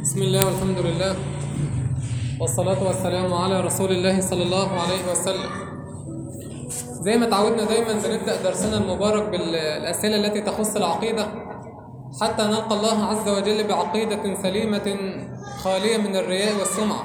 بسم الله والحمد لله والصلاة والسلام على رسول الله صلى الله عليه وسلم. زي ما تعودنا دايما بنبدأ درسنا المبارك بالأسئلة التي تخص العقيدة حتى نلقى الله عز وجل بعقيدة سليمة خالية من الرياء والسمعة.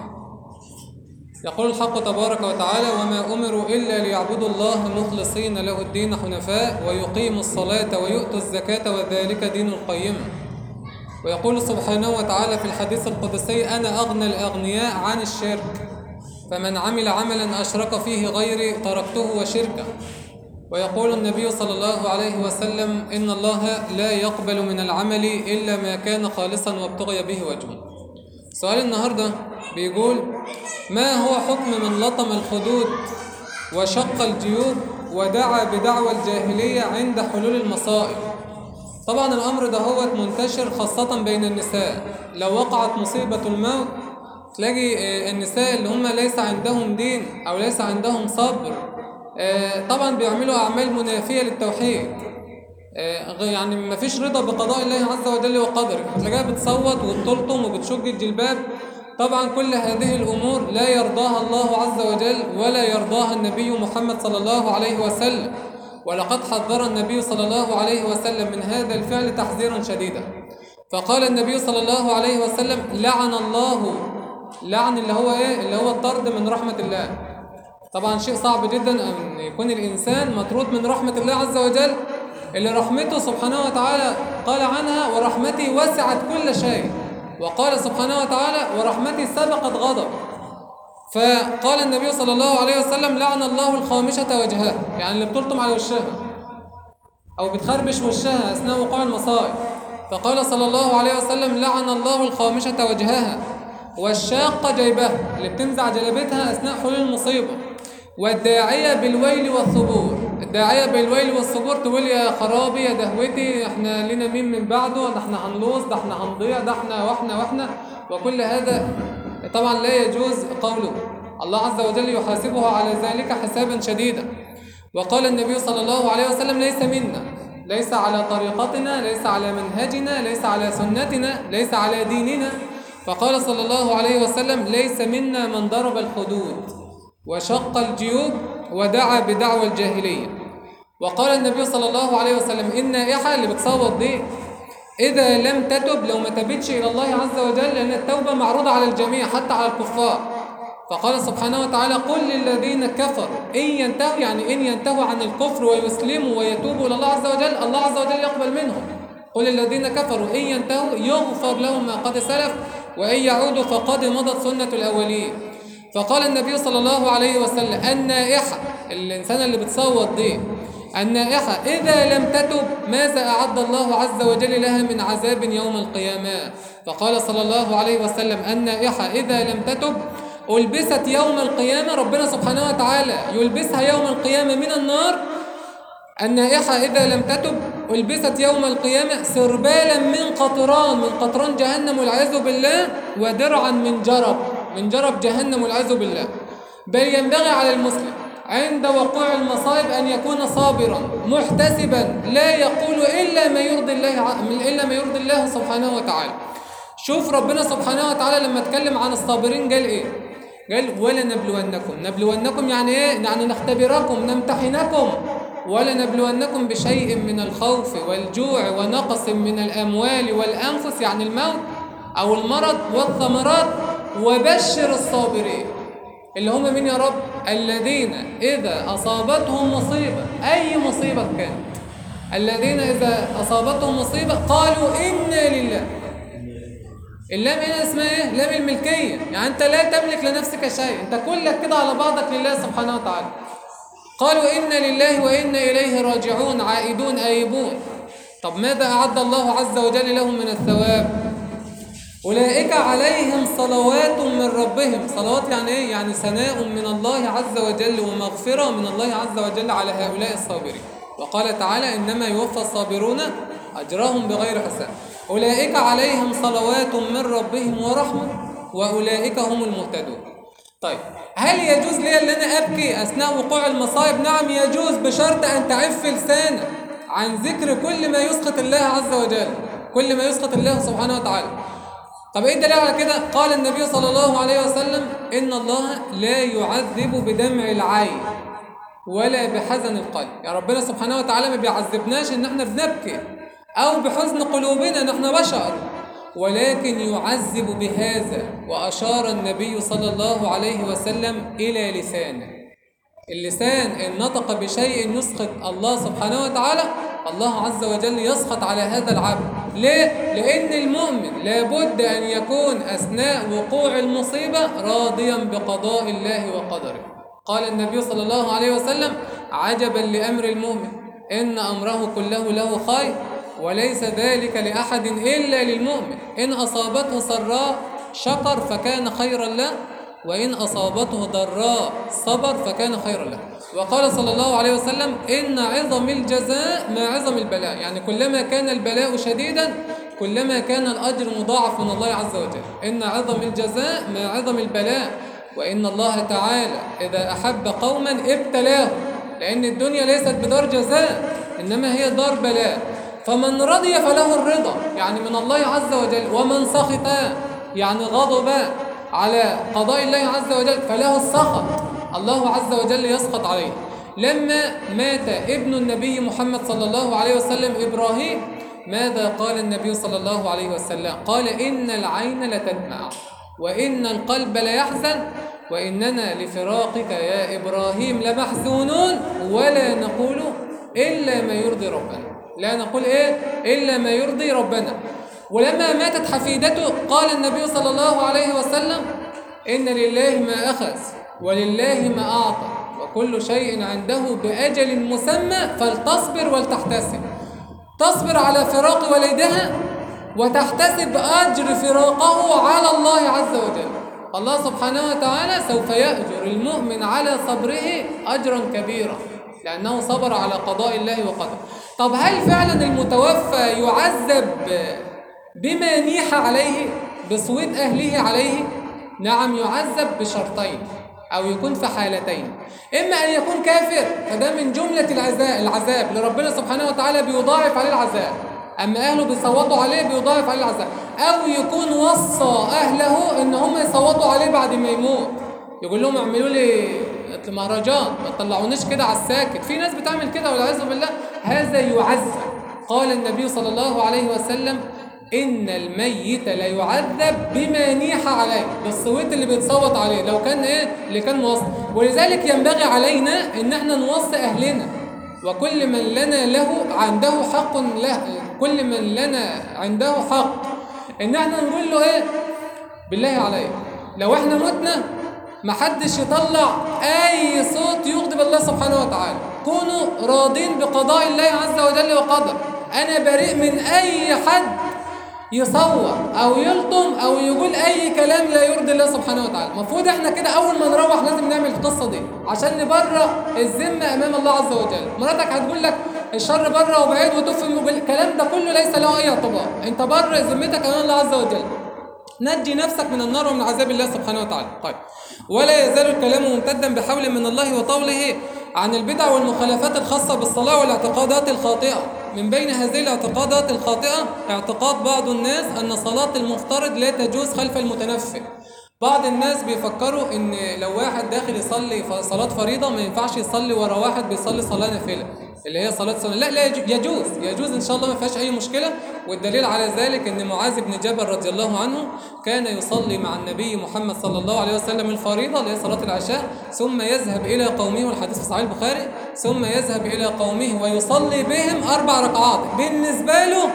يقول الحق تبارك وتعالى: وما أمروا إلا ليعبدوا الله مخلصين له الدين حنفاء ويقيموا الصلاة ويؤتوا الزكاة وذلك دين القيمة. ويقول سبحانه وتعالى في الحديث القدسي: أنا أغنى الأغنياء عن الشرك، فمن عمل عملا أشرك فيه غيري تركته وشركه. ويقول النبي صلى الله عليه وسلم: إن الله لا يقبل من العمل إلا ما كان خالصا وابتغي به وجهه. سؤال النهاردة بيقول: ما هو حكم من لطم الخدود وشق الجيوب ودعا بدعوى الجاهلية عند حلول المصائب؟ طبعا الأمر ده هو منتشر خاصة بين النساء. لو وقعت مصيبة الموت تلاقي النساء اللي هم ليس عندهم دين أو ليس عندهم صبر طبعا بيعملوا أعمال منافية للتوحيد. يعني ما فيش رضا بقضاء الله عز وجل وقدره، تلاقيها بتصوت وبتلطم وبتشج الجلباب. طبعا كل هذه الأمور لا يرضاها الله عز وجل ولا يرضاها النبي محمد صلى الله عليه وسلم. ولقد حذر النبي صلى الله عليه وسلم من هذا الفعل تحذيرا شديدا. فقال النبي صلى الله عليه وسلم: لعن الله، لعن اللي هو ايه؟ اللي هو الطرد من رحمة الله. طبعا شيء صعب جدا ان يكون الانسان مطرود من رحمة الله عز وجل، اللي رحمته سبحانه وتعالى قال عنها: ورحمتي وسعت كل شيء. وقال سبحانه وتعالى: ورحمتي سبقت غضب. فقال النبي صلى الله عليه وسلم: لعن الله الخامشة وجهها، يعني اللي بتلطم على وشها أو بتخربش وشها أثناء وقوع المصائب. فقال صلى الله عليه وسلم: لعن الله الخامشة وجهها، والشاقة جيبها، اللي بتنزع جلبتها أثناء حلول المصيبة، والداعية بالويل والثبور. الداعية بالويل والثبور تقول: يا خرابي يا دهوتي، احنا لنا مين من بعده، ده احنا هنلوص، ده احنا هنضيع، ده احنا واحنا. وكل هذا طبعا لا يجوز قوله. الله عز وجل يحاسبه على ذلك حسابا شديدا. وقال النبي صلى الله عليه وسلم: ليس منا، ليس على طريقتنا، ليس على منهجنا، ليس على سنتنا، ليس على ديننا. فقال صلى الله عليه وسلم: ليس منا من ضرب الخدود وشق الجيوب ودعا بدعوى الجاهلية. وقال النبي صلى الله عليه وسلم: النائحة اللي بتصوت دي إذا لم تتب، لو ما تبتش إلى الله عز وجل، لأن التوبة معروضة على الجميع حتى على الكفار. فقال سبحانه وتعالى: قل للذين كفروا إن ينتهوا، يعني إن ينتهوا عن الكفر ويسلموا ويتوبوا إلى الله عز وجل، الله عز وجل يقبل منهم. قل للذين كفروا إن ينتهوا يغفر لهم ما قد سلف وإن يعودوا فقد مضت سنة الأولين. فقال النبي صلى الله عليه وسلم: النائحة، الإنسان اللي بتصوت دي، النائحة إذا لم تتب ماذا أعد الله عز وجل لها من عذاب يوم القيامة؟ فقال صلى الله عليه وسلم: النائحة إذا لم تتب ألبست يوم القيامة، ربنا سبحانه وتعالى يلبسها يوم القيامة من النار. النائحة إذا لم تتب ألبست يوم القيامة سربالا من قطران جهنم والعياذ بالله، ودرعا من جرب جهنم والعياذ بالله. بل ينبغي على المسلم عند وقوع المصائب أن يكون صابرا محتسبا، لا يقول إلا ما يرضي الله سبحانه وتعالى. شوف ربنا سبحانه وتعالى لما اتكلم عن الصابرين قال إيه؟ قال: نبلونكم يعني إيه؟ يعني نختبركم، نمتحنكم. ولنبلونكم بشيء من الخوف والجوع ونقص من الأموال والأنفس، يعني الموت أو المرض والثمرات، وبشر الصابرين. اللي هم مين يا رب؟ الذين إذا أصابتهم مصيبة، أي مصيبة كانت، الذين إذا أصابتهم مصيبة قالوا إنا لله. اللام هنا اسمها إيه؟ لام الملكية، يعني أنت لا تملك لنفسك شيء، أنت كلك كده على بعضك لله سبحانه وتعالى. قالوا إنا لله وإنا إليه راجعون، عائدون آيبون. طب ماذا أعد الله عز وجل لهم من الثواب؟ أولئك عليهم صلوات من ربهم. صلوات يعني إيه؟ يعني ثناء من الله عز وجل ومغفرة من الله عز وجل على هؤلاء الصابرين. وقال تعالى: إنما يوفى الصابرون أجرهم بغير حساب. أولئك عليهم صلوات من ربهم ورحمة وأولئك هم المهتدون. طيب، هل يجوز لي أن أنا أبكي أثناء وقوع المصائب؟ نعم يجوز، بشرط أن تعف لسانك عن ذكر كل ما يسخط الله عز وجل، كل ما يسخط الله سبحانه وتعالى. طب ايه الدليل على كده؟ قال النبي صلى الله عليه وسلم: إن الله لا يعذب بدمع العين ولا بحزن القلب. يعني ربنا سبحانه وتعالى ما بيعذبناش ان احنا بنبكي او بحزن قلوبنا ان احنا بشر، ولكن يعذب بهذا. واشار النبي صلى الله عليه وسلم الى لسانه. اللسان ان نطق بشيء يسخط الله سبحانه وتعالى، الله عز وجل يسخط على هذا العبد. ليه؟ لأن المؤمن لابد أن يكون أثناء وقوع المصيبة راضيا بقضاء الله وقدره. قال النبي صلى الله عليه وسلم: عجبا لأمر المؤمن إن أمره كله له خير وليس ذلك لأحد إلا للمؤمن، إن أصابته سراء شكر فكان خيرا له، وإن أصابته ضراء صبر فكان خيرا له. وقال صلى الله عليه وسلم: إن عظم الجزاء ما عظم البلاء. يعني كلما كان البلاء شديدا كلما كان الأجر مضاعف من الله عز وجل. إن عظم الجزاء ما عظم البلاء، وإن الله تعالى إذا أحب قوما ابتلاهم، لأن الدنيا ليست بدار جزاء إنما هي دار بلاء. فمن رضي فله الرضا يعني من الله عز وجل، ومن سخط يعني غضب على قضاء الله عز وجل فله السخط، الله عز وجل يسخط عليه. لما مات ابن النبي محمد صلى الله عليه وسلم إبراهيم، ماذا قال النبي صلى الله عليه وسلم؟ قال: إن العين لتدمع وإن القلب ليحزن وإننا لفراقك يا إبراهيم لمحزونون ولا نقول إلا ما يرضي ربنا. لا نقول إيه؟ إلا ما يرضي ربنا. ولما ماتت حفيدته قال النبي صلى الله عليه وسلم: إن لله ما أخذ ولله ما أعطى وكل شيء عنده بأجل مسمى فلتصبر ولتحتسب. تصبر على فراق والدها وتحتسب أجر فراقه على الله عز وجل. الله سبحانه وتعالى سوف يأجر المؤمن على صبره أجرا كبيرا لأنه صبر على قضاء الله وقدره. طب هل فعلا المتوفى يعذب بما نيح عليه بصوت أهله عليه؟ نعم، يعذب بشرطين أو يكون في حالتين: إما أن يكون كافر فده من جملة العذاب لربنا سبحانه وتعالى بيضاعف عليه العذاب، أما أهله بيصوتوا عليه بيضاعف عليه العذاب، أو يكون وصى أهله إن هم يصوتوا عليه بعد ما يموت، يقول لهم اعملوا لي مهرجان ما تطلعونيش كده على الساكت. في ناس بتعمل كده والعياذ بالله، هذا يعذب. قال النبي صلى الله عليه وسلم: إن الميت لا يعذب بما نيح عليه، بالصوت اللي بيتصوت عليه لو كان اللي كان موصي. ولذلك ينبغي علينا إن احنا نوصي أهلنا، وكل من لنا له عنده حق له، كل من لنا عنده حق إن احنا نقول له بالله عليك لو احنا متنا محدش يطلع أي صوت يغضب الله سبحانه وتعالى، كونوا راضين بقضاء الله عز وجل وقدر. أنا بريء من أي حد يصور أو يلطم أو يقول أي كلام لا يرضي الله سبحانه وتعالى. المفروض احنا كده أول ما نروح لازم نعمل القصة دي عشان نبرأ الذمة أمام الله عز وجل. مراتك هتقول لك الشر بره وبعيد وتفهم الكلام ده كله ليس له أي اعتبار، أنت برأ ذمتك أمام الله عز وجل، نجي نفسك من النار ومن عذاب الله سبحانه وتعالى. طيب، ولا يزال الكلام ممتدا بحول من الله وطوله عن البدع والمخالفات الخاصة بالصلاة والاعتقادات الخاطئة. من بين هذه الاعتقادات الخاطئة اعتقاد بعض الناس أن صلاة المفترض لا تجوز خلف المتنفل. بعض الناس بيفكروا ان لو واحد داخل يصلي صلاة فريضة ما ينفعش يصلي ورا واحد بيصلي صلاة نافلة اللي هي صلاة سنة. لا يجوز ان شاء الله، ما فيهاش اي مشكلة. والدليل على ذلك ان معاذ بن جبل رضي الله عنه كان يصلي مع النبي محمد صلى الله عليه وسلم الفريضة اللي هي صلاة العشاء، ثم يذهب الى قومه، والحديث في صحيح البخاري، ثم يذهب الى قومه ويصلي بهم 4 ركعات بالنسبة له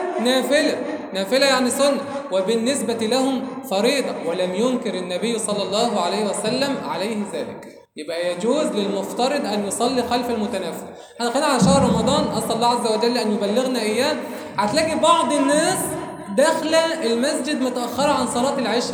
نافلة يعني سنة، وبالنسبة لهم فريضة، ولم ينكر النبي صلى الله عليه وسلم عليه ذلك. يبقى يجوز للمفترض أن يصلي خلف المتنفل. احنا داخلين على شهر رمضان، أسأل الله عز وجل أن يبلغنا إياه. هتلاقي بعض الناس داخلة المسجد متأخرة عن صلاة العشاء.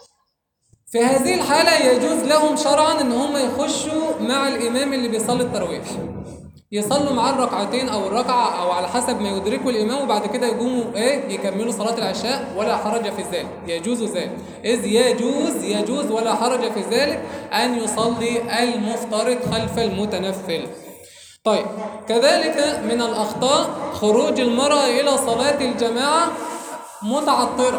في هذه الحالة يجوز لهم شرعا أن هم يخشوا مع الإمام اللي بيصلي التراويح، يصلوا معاه الركعتين أو الركعة أو على حسب ما يدركوا الإمام، وبعد كده يقوموا يكملوا صلاة العشاء، ولا حرج في ذلك، يجوز ذلك، إذ يجوز ولا حرج في ذلك أن يصلي المفترض خلف المتنفل. طيب، كذلك من الأخطاء خروج المرأة إلى صلاة الجماعة متعطرة.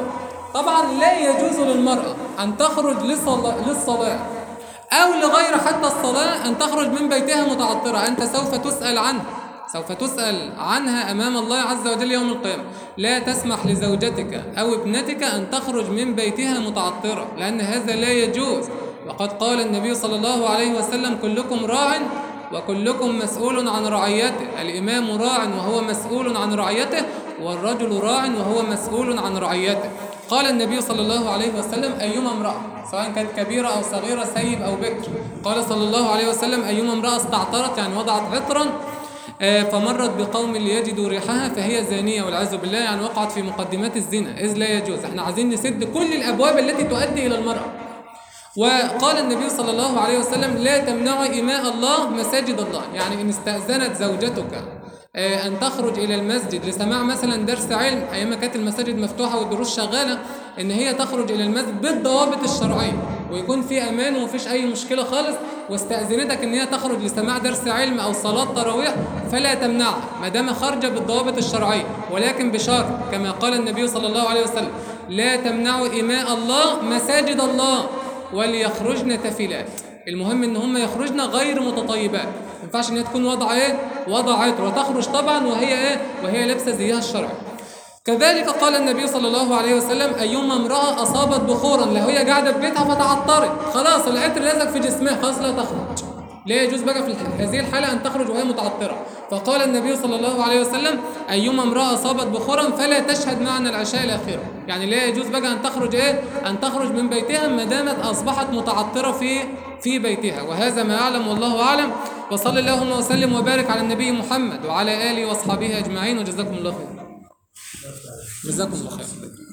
طبعا لا يجوز للمرأة أن تخرج للصلاة أو لغير حتى الصلاة، أن تخرج من بيتها متعطرة. أنت سوف تسأل عنها أمام الله عز وجل يوم القيامة. لا تسمح لزوجتك أو ابنتك أن تخرج من بيتها متعطرة، لأن هذا لا يجوز. وقد قال النبي صلى الله عليه وسلم: كلكم راع وكلكم مسؤول عن رعيته. الإمام راع وهو مسؤول عن رعيته، والرجل راع وهو مسؤول عن رعيته. قال النبي صلى الله عليه وسلم: أيما امرأة سواء كانت كبيرة أو صغيرة، سيب أو بكر، قال صلى الله عليه وسلم: أيما امرأة استعطرت، يعني وضعت عطرا، فمرت بقوم ليجدوا ريحها فهي زانية والعياذ بالله، يعني وقعت في مقدمات الزنا، إذ لا يجوز. احنا عايزين نسد كل الأبواب التي تؤدي إلى المرأة. وقال النبي صلى الله عليه وسلم: لا تمنعوا إماء الله مساجد الله. يعني إن استأذنت زوجتك أن تخرج إلى المسجد لسماع مثلا درس علم، أيام ما كانت المساجد مفتوحة والدروس شغالة، إن هي تخرج إلى المسجد بالضوابط الشرعية ويكون في أمان ومفيش أي مشكلة خالص، واستأذنتك إن هي تخرج لسماع درس علم أو صلاة تراويح، فلا تمنعها ما دام خارجة بالضوابط الشرعية، ولكن بشرط كما قال النبي صلى الله عليه وسلم: لا تمنعوا إماء الله مساجد الله وليخرجن تفلات. المهم ان هم يخرجن غير متطيبات، ما ينفعش ان هي تكون وضع عطر وتخرج طبعا وهي لابسه زيها الشرعي. كذلك قال النبي صلى الله عليه وسلم: ايما امراه اصابت بخورا، لو هي قاعده في بيتها فتعطرت، خلاص العطر لزق في جسمها، خلاص لا تخرج، لا يجوز بقى في هذه الحاله ان تخرج وهي متعطره. فقال النبي صلى الله عليه وسلم: ايما امراه اصابت بخورا فلا تشهد معنا العشاء الاخيره. يعني لا يجوز بقى ان تخرج من بيتها ما دامت اصبحت متعطره في بيتها. وهذا ما اعلم والله اعلم. وصلى اللهم وسلم وبارك على النبي محمد وعلى اله واصحابه اجمعين، وجزاكم الله خير. جزاكم الله خير.